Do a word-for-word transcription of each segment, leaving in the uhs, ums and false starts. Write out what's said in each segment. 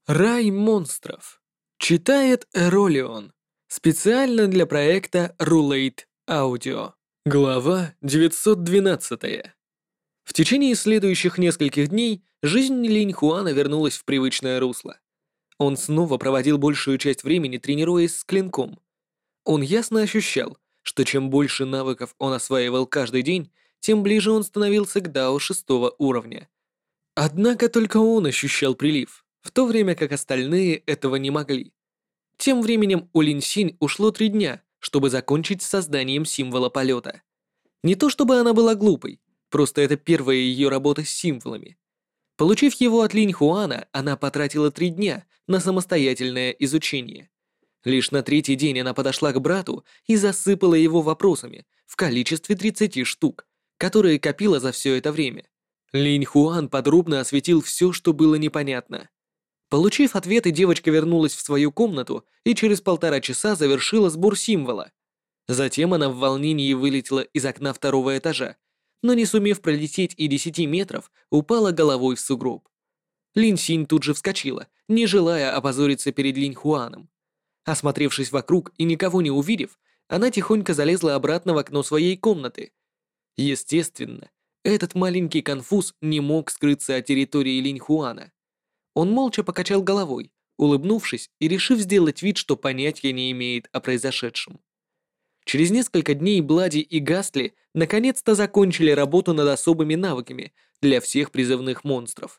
Рай монстров. Читает Эролион. Специально для проекта Rulate Audio. Глава девятьсот двенадцать. В течение следующих нескольких дней жизнь Линь Хуана вернулась в привычное русло. Он снова проводил большую часть времени, тренируясь с клинком. Он ясно ощущал, что чем больше навыков он осваивал каждый день, тем ближе он становился к Дао шестого уровня. Однако только он ощущал прилив, в то время как остальные этого не могли. Тем временем у Линь Синь ушло три дня, чтобы закончить с созданием символа полета. Не то чтобы она была глупой, просто это первая ее работа с символами. Получив его от Линь Хуана, она потратила три дня на самостоятельное изучение. Лишь на третий день она подошла к брату и засыпала его вопросами в количестве тридцати штук, которые копила за все это время. Линь Хуан подробно осветил все, что было непонятно. Получив ответы, девочка вернулась в свою комнату и через полтора часа завершила сбор символа. Затем она в волнении вылетела из окна второго этажа, но не сумев пролететь и десяти метров, упала головой в сугроб. Линь Синь тут же вскочила, не желая опозориться перед Линь Хуаном. Осмотревшись вокруг и никого не увидев, она тихонько залезла обратно в окно своей комнаты. Естественно, этот маленький конфуз не мог скрыться от территории Линь Хуана. Он молча покачал головой, улыбнувшись и решив сделать вид, что понятия не имеет о произошедшем. Через несколько дней Блади и Гастли наконец-то закончили работу над особыми навыками для всех призывных монстров.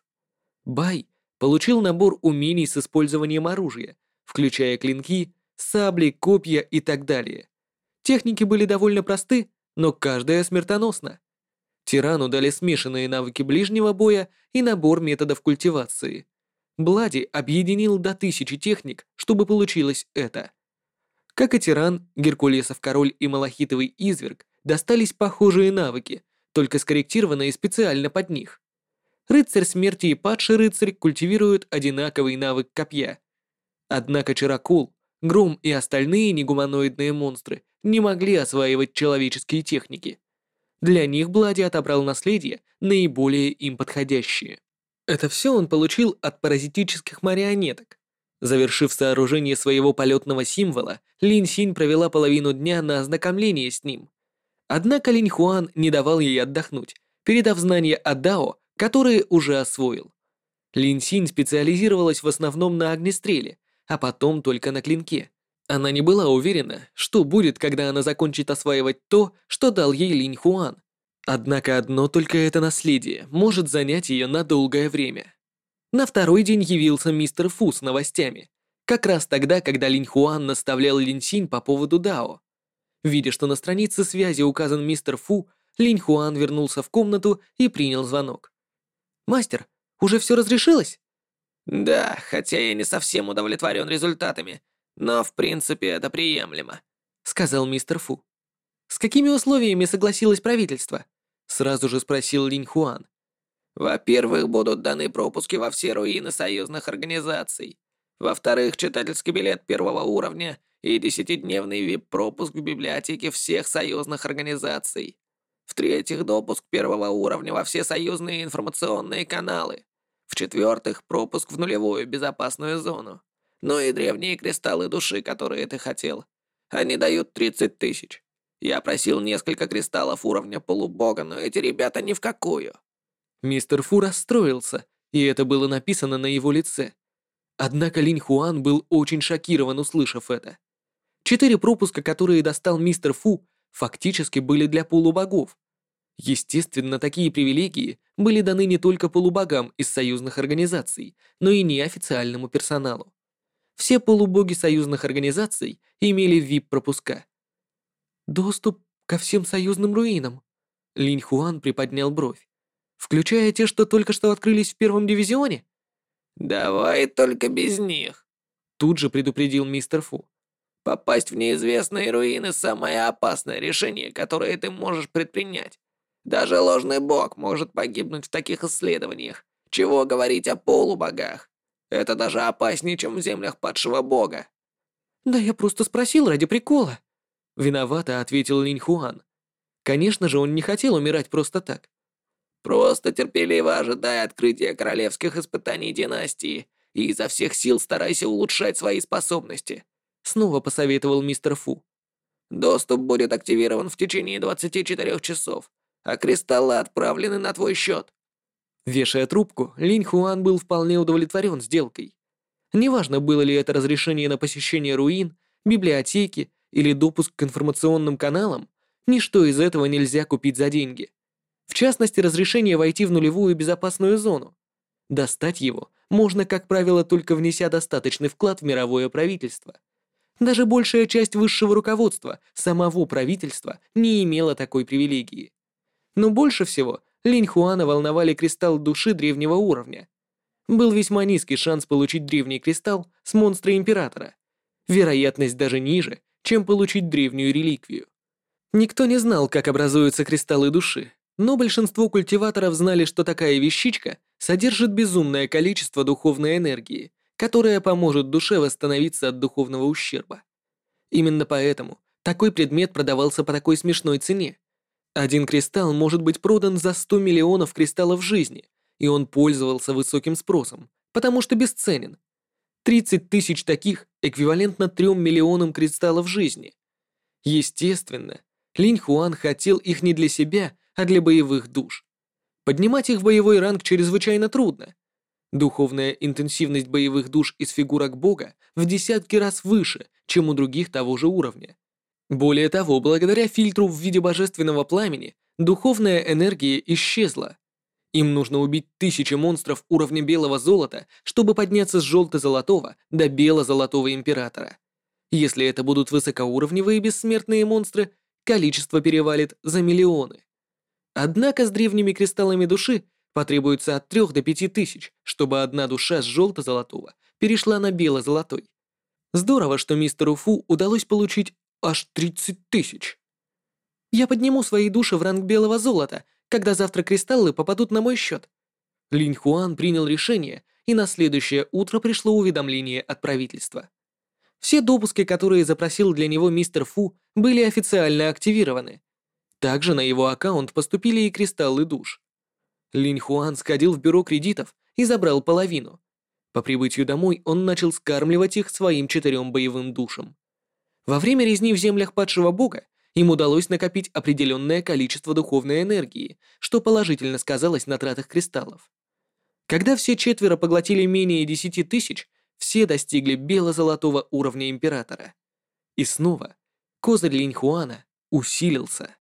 Бай получил набор умений с использованием оружия, включая клинки, сабли, копья и так далее. Техники были довольно просты, но каждая смертоносна. Тирану дали смешанные навыки ближнего боя и набор методов культивации. Блади объединил до тысячи техник, чтобы получилось это. Как и Тиран, Геркулесов король и Малахитовый изверг достались похожие навыки, только скорректированные специально под них. Рыцарь смерти и падший рыцарь культивируют одинаковый навык копья. Однако Чаракул, Гром и остальные негуманоидные монстры не могли осваивать человеческие техники. Для них Блади отобрал наследие, наиболее им подходящее. Это все он получил от паразитических марионеток. Завершив сооружение своего полетного символа, Линь Синь провела половину дня на ознакомлении с ним. Однако Линь Хуан не давал ей отдохнуть, передав знания о Дао, которые уже освоил. Линь Синь специализировалась в основном на огнестреле, а потом только на клинке. Она не была уверена, что будет, когда она закончит осваивать то, что дал ей Линь Хуан. Однако одно только это наследие может занять ее на долгое время. На второй день явился мистер Фу с новостями, как раз тогда, когда Линь Хуан наставлял Линь Синь по поводу Дао. Видя, что на странице связи указан мистер Фу, Линь Хуан вернулся в комнату и принял звонок. «Мастер, уже все разрешилось?» Да, хотя я не совсем удовлетворен результатами, но в принципе это приемлемо», — сказал мистер Фу. «С какими условиями согласилось правительство?» — сразу же спросил Линь Хуан. «Во-первых, будут даны пропуски во все руины союзных организаций. Во-вторых, читательский билет первого уровня и десятидневный ви ай пи-пропуск в библиотеке всех союзных организаций. В-третьих, допуск первого уровня во все союзные информационные каналы. В-четвертых, пропуск в нулевую безопасную зону. Ну и древние кристаллы души, которые ты хотел. Они дают тридцать тысяч. Я просил несколько кристаллов уровня полубога, но эти ребята ни в какую». Мистер Фу расстроился, и это было написано на его лице. Однако Линь Хуан был очень шокирован, услышав это. Четыре пропуска, которые достал мистер Фу, фактически были для полубогов. Естественно, такие привилегии были даны не только полубогам из союзных организаций, но и неофициальному персоналу. Все полубоги союзных организаций имели ви ай пи-пропуска. «Доступ ко всем союзным руинам?» Линь Хуан приподнял бровь. «Включая те, что только что открылись в первом дивизионе?» «Давай только без них», — тут же предупредил мистер Фу. «Попасть в неизвестные руины — самое опасное решение, которое ты можешь предпринять. Даже ложный бог может погибнуть в таких исследованиях. Чего говорить о полубогах? Это даже опаснее, чем в землях падшего бога». «Да я просто спросил ради прикола», — виновато ответил Линь Хуан. Конечно же, он не хотел умирать просто так. «Просто терпеливо ожидай открытия королевских испытаний династии и изо всех сил старайся улучшать свои способности», — снова посоветовал мистер Фу. «Доступ будет активирован в течение двадцати четырёх часов, а кристаллы отправлены на твой счет». Вешая трубку, Линь Хуан был вполне удовлетворен сделкой. Неважно, было ли это разрешение на посещение руин, библиотеки или допуск к информационным каналам, ничто из этого нельзя купить за деньги. В частности, разрешение войти в нулевую безопасную зону. Достать его можно, как правило, только внеся достаточный вклад в мировое правительство. Даже большая часть высшего руководства самого правительства не имела такой привилегии. Но больше всего Линь Хуана волновали кристалл души древнего уровня. Был весьма низкий шанс получить древний кристалл с монстра Императора. Вероятность даже ниже, чем получить древнюю реликвию. Никто не знал, как образуются кристаллы души, но большинство культиваторов знали, что такая вещичка содержит безумное количество духовной энергии, которая поможет душе восстановиться от духовного ущерба. Именно поэтому такой предмет продавался по такой смешной цене. Один кристалл может быть продан за сто миллионов кристаллов жизни, и он пользовался высоким спросом, потому что бесценен. тридцать тысяч таких эквивалентно трём миллионам кристаллов жизни. Естественно, Линь Хуан хотел их не для себя, а для боевых душ. Поднимать их в боевой ранг чрезвычайно трудно. Духовная интенсивность боевых душ из фигурок бога в десятки раз выше, чем у других того же уровня. Более того, благодаря фильтру в виде божественного пламени, духовная энергия исчезла. Им нужно убить тысячи монстров уровня белого золота, чтобы подняться с желто-золотого до бело-золотого императора. Если это будут высокоуровневые бессмертные монстры, количество перевалит за миллионы. Однако с древними кристаллами души потребуется от трёх до пяти тысяч, чтобы одна душа с желто-золотого перешла на бело-золотой. Здорово, что мистеру Фу удалось получить аж тридцать тысяч. Я подниму свои души в ранг белого золота, когда завтра кристаллы попадут на мой счет. Линь Хуан принял решение, и на следующее утро пришло уведомление от правительства. Все допуски, которые запросил для него мистер Фу, были официально активированы. Также на его аккаунт поступили и кристаллы душ. Линь Хуан сходил в бюро кредитов и забрал половину. По прибытию домой он начал скармливать их своим четырем боевым душам. Во время резни в землях падшего бога им удалось накопить определенное количество духовной энергии, что положительно сказалось на тратах кристаллов. Когда все четверо поглотили менее десяти тысяч, все достигли бело-золотого уровня императора. И снова козырь Линь Хуана усилился.